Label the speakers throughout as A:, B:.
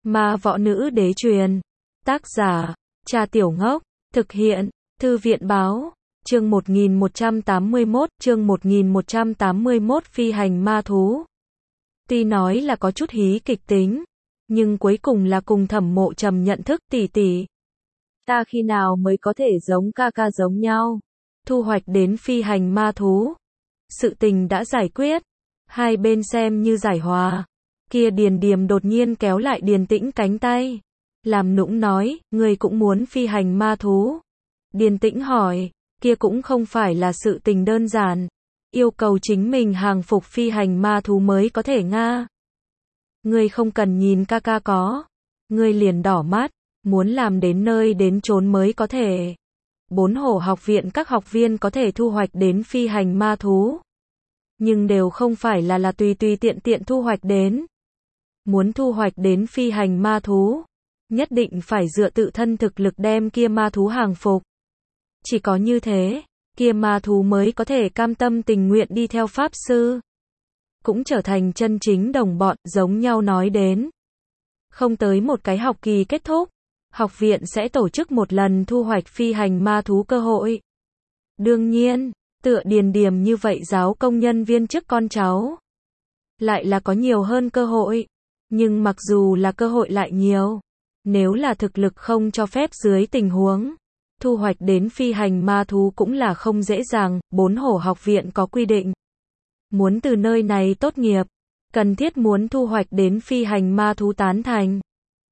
A: Ma Võ Nữ Đế Truyền. Tác giả, Cha Tiểu Ngốc. Thực hiện, Thư viện Báo. Chương 1181, Phi hành ma thú. Tuy nói là có chút hí kịch tính, nhưng cuối cùng là cùng Thẩm Mộ Trầm nhận thức tỷ tỷ. Ta khi nào mới có thể giống ca ca giống nhau? Thu hoạch đến phi hành ma thú. Sự tình đã giải quyết. Hai bên xem như giải hòa. Kia Điền Điềm đột nhiên kéo lại Điền Tĩnh cánh tay. Làm nũng nói, ngươi cũng muốn phi hành ma thú. Điền Tĩnh hỏi, kia cũng không phải là sự tình đơn giản. Yêu cầu chính mình hàng phục phi hành ma thú mới có thể nga. Ngươi không cần nhìn ca ca có. Ngươi liền đỏ mắt, muốn làm đến nơi đến chốn mới có thể. 4 hổ học viện các học viên có thể thu hoạch đến phi hành ma thú. Nhưng đều không phải là tùy tùy tiện tiện thu hoạch đến. Muốn thu hoạch đến phi hành ma thú, nhất định phải dựa tự thân thực lực đem kia ma thú hàng phục. Chỉ có như thế, kia ma thú mới có thể cam tâm tình nguyện đi theo pháp sư. Cũng trở thành chân chính đồng bọn, giống nhau nói đến. Không tới một cái học kỳ kết thúc, học viện sẽ tổ chức một lần thu hoạch phi hành ma thú cơ hội. Đương nhiên, tựa Điền Điềm như vậy giáo công nhân viên chức con cháu, lại là có nhiều hơn cơ hội. Nhưng mặc dù là cơ hội lại nhiều, nếu là thực lực không cho phép dưới tình huống, thu hoạch đến phi hành ma thú cũng là không dễ dàng. 4 hổ học viện có quy định, muốn từ nơi này tốt nghiệp, cần thiết muốn thu hoạch đến phi hành ma thú tán thành.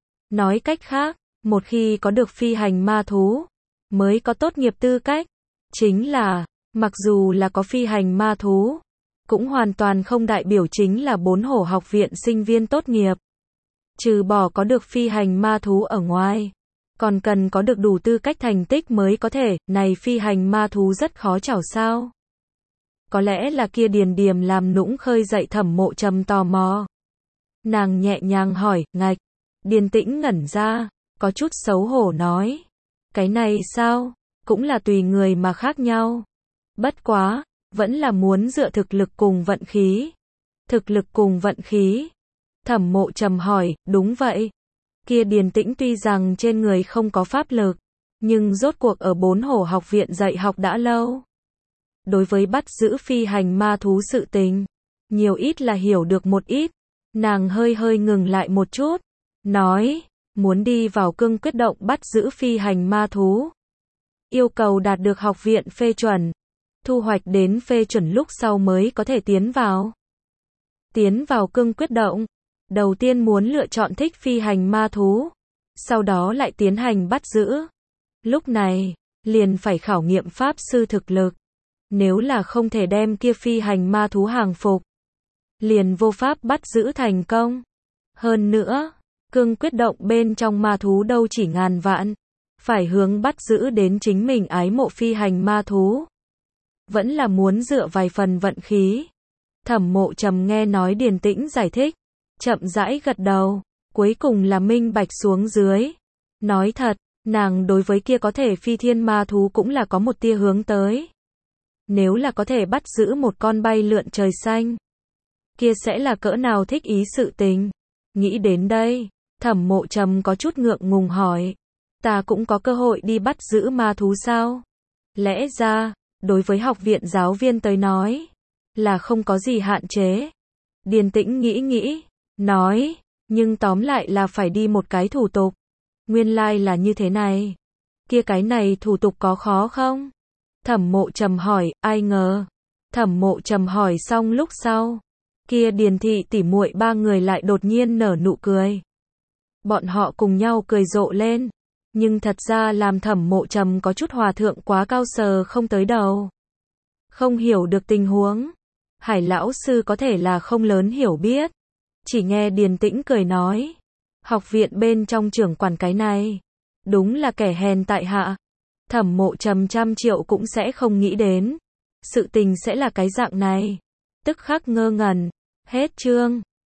A: Nói cách khác, một khi có được phi hành ma thú, mới có tốt nghiệp tư cách. Chính là, mặc dù là có phi hành ma thú, cũng hoàn toàn không đại biểu chính là 4 hổ học viện sinh viên tốt nghiệp. Trừ bỏ có được phi hành ma thú ở ngoài, còn cần có được đủ tư cách thành tích mới có thể. Này phi hành ma thú rất khó chảo sao? Có lẽ là kia Điền Điềm làm nũng khơi dậy Thẩm Mộ Trầm tò mò. Nàng nhẹ nhàng hỏi, ngạch. Điền Tĩnh ngẩn ra, có chút xấu hổ nói. Cái này sao? Cũng là tùy người mà khác nhau. Bất quá, vẫn là muốn dựa thực lực cùng vận khí. Thực lực cùng vận khí. Thẩm Mộ Trầm hỏi, đúng vậy. Kia Điền Tĩnh tuy rằng trên người không có pháp lực, nhưng rốt cuộc ở 4 hổ học viện dạy học đã lâu. Đối với bắt giữ phi hành ma thú sự tình, nhiều ít là hiểu được một ít. Nàng hơi ngừng lại một chút, nói, muốn đi vào cương quyết động bắt giữ phi hành ma thú. Yêu cầu đạt được học viện phê chuẩn, thu hoạch đến phê chuẩn lúc sau mới có thể tiến vào. Tiến vào cương quyết động, đầu tiên muốn lựa chọn thích phi hành ma thú, sau đó lại tiến hành bắt giữ. Lúc này, liền phải khảo nghiệm pháp sư thực lực. Nếu là không thể đem kia phi hành ma thú hàng phục, liền vô pháp bắt giữ thành công. Hơn nữa, cương quyết động bên trong ma thú đâu chỉ ngàn vạn, phải hướng bắt giữ đến chính mình ái mộ phi hành ma thú. Vẫn là muốn dựa vài phần vận khí. Thẩm Mộ Trầm nghe nói Điền Tĩnh giải thích, chậm rãi gật đầu, cuối cùng là minh bạch xuống dưới. Nói thật, nàng đối với kia có thể phi thiên ma thú cũng là có một tia hướng tới. Nếu là có thể bắt giữ một con bay lượn trời xanh, kia sẽ là cỡ nào thích ý sự tình. Nghĩ đến đây, Thẩm Mộ Trầm có chút ngượng ngùng hỏi, ta cũng có cơ hội đi bắt giữ ma thú sao? Lẽ ra, đối với học viện giáo viên tới nói, là không có gì hạn chế. Điền Tĩnh nghĩ, nói, nhưng tóm lại là phải đi một cái thủ tục. Nguyên lai là như thế này. Kia cái này thủ tục có khó không? Thẩm Mộ Trầm hỏi, ai ngờ. Thẩm Mộ Trầm hỏi xong lúc sau, kia Điền thị tỉ muội 3 người lại đột nhiên nở nụ cười. Bọn họ cùng nhau cười rộ lên, nhưng thật ra làm Thẩm Mộ Trầm có chút hòa thượng quá cao sờ không tới đầu. Không hiểu được tình huống. Hải lão sư có thể là không lớn hiểu biết. Chỉ nghe Điền Tĩnh cười nói, học viện bên trong trưởng quản cái này, đúng là kẻ hèn tại hạ. Thẩm Mộ Trầm trăm triệu cũng sẽ không nghĩ đến, sự tình sẽ là cái dạng này. Tức khắc ngơ ngẩn. Hết chương.